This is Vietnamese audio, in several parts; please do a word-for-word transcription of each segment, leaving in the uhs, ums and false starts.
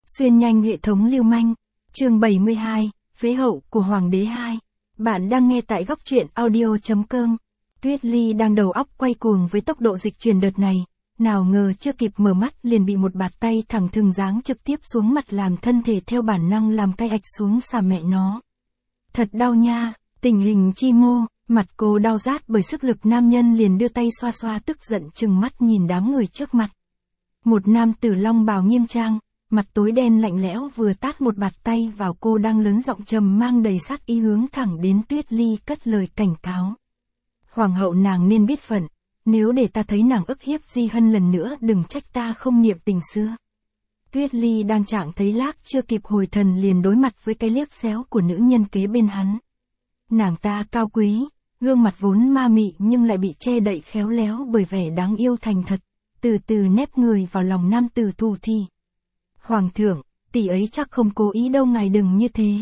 Xuyên nhanh hệ thống lưu manh. Chương bảy mươi hai, phế hậu của Hoàng đế hai. Bạn đang nghe tại góc truyện audio chấm com. Tuyết Ly đang đầu óc quay cuồng với tốc độ dịch chuyển đợt này, nào ngờ chưa kịp mở mắt liền bị một bạt tay thẳng thừng giáng trực tiếp xuống mặt làm thân thể theo bản năng làm cay ạch xuống xà mẹ nó. Thật đau nha, tình hình chi mô, mặt cô đau rát bởi sức lực nam nhân liền đưa tay xoa xoa tức giận chừng mắt nhìn đám người trước mặt. Một nam tử long bào nghiêm trang, mặt tối đen lạnh lẽo vừa tát một bạt tay vào cô đang lớn giọng trầm mang đầy sát ý hướng thẳng đến Tuyết Ly cất lời cảnh cáo. Hoàng hậu nàng nên biết phận, nếu để ta thấy nàng ức hiếp Di Hân lần nữa đừng trách ta không niệm tình xưa. Tuyết Ly đang trạng thấy lác chưa kịp hồi thần liền đối mặt với cái liếc xéo của nữ nhân kế bên hắn. Nàng ta cao quý, gương mặt vốn ma mị nhưng lại bị che đậy khéo léo bởi vẻ đáng yêu thành thật, từ từ nép người vào lòng nam tử thủ thi. Hoàng thượng, tỷ ấy chắc không cố ý đâu ngài đừng như thế.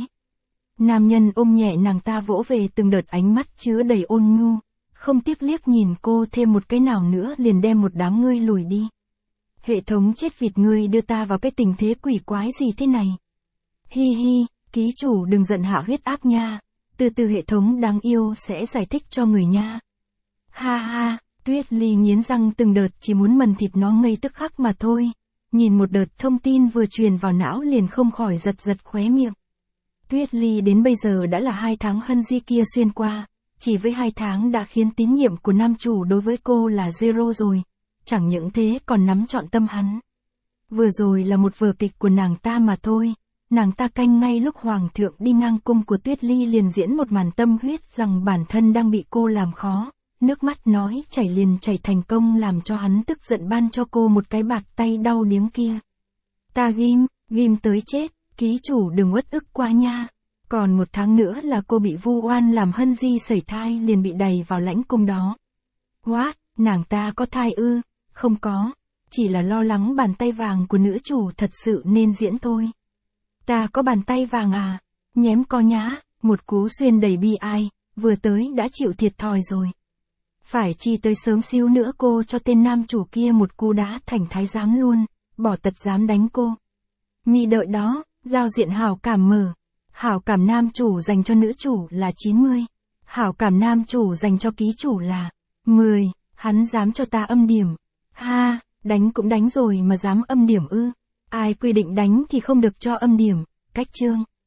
Nam nhân ôm nhẹ nàng ta vỗ về từng đợt ánh mắt chứa đầy ôn nhu, không tiếc liếc nhìn cô thêm một cái nào nữa liền đem một đám ngươi lùi đi. Hệ thống chết vịt ngươi đưa ta vào cái tình thế quỷ quái gì thế này. Hi hi, ký chủ đừng giận hạ huyết áp nha, từ từ hệ thống đáng yêu sẽ giải thích cho người nha. Ha ha, Tuyết Ly nghiến răng từng đợt chỉ muốn mần thịt nó ngay tức khắc mà thôi. Nhìn một đợt thông tin vừa truyền vào não liền không khỏi giật giật khóe miệng. Tuyết Ly đến bây giờ đã là hai tháng hân di kia xuyên qua, chỉ với hai tháng đã khiến tín nhiệm của nam chủ đối với cô là zero rồi, chẳng những thế còn nắm trọn tâm hắn. Vừa rồi là một vở kịch của nàng ta mà thôi, nàng ta canh ngay lúc hoàng thượng đi ngang cung của Tuyết Ly liền diễn một màn tâm huyết rằng bản thân đang bị cô làm khó. Nước mắt nói chảy liền chảy thành công làm cho hắn tức giận ban cho cô một cái bạt tay đau điếng kia. Ta ghim, ghim tới chết, ký chủ đừng uất ức quá nha. Còn một tháng nữa là cô bị vu oan làm hân di sẩy thai liền bị đày vào lãnh cung đó. What, nàng ta có thai ư? Không có, chỉ là lo lắng bàn tay vàng của nữ chủ thật sự nên diễn thôi. Ta có bàn tay vàng à? Nhém co nhá, một cú xuyên đầy bi ai, vừa tới đã chịu thiệt thòi rồi. Phải chi tới sớm xíu nữa cô cho tên nam chủ kia một cú đá thành thái giám luôn, bỏ tật dám đánh cô. Mi đợi đó, giao diện hảo cảm mở. Hảo cảm nam chủ dành cho nữ chủ là chín mươi. Hảo cảm nam chủ dành cho ký chủ là mười. Hắn dám cho ta âm điểm. Ha, đánh cũng đánh rồi mà dám âm điểm ư. Ai quy định đánh thì không được cho âm điểm. Cách chương.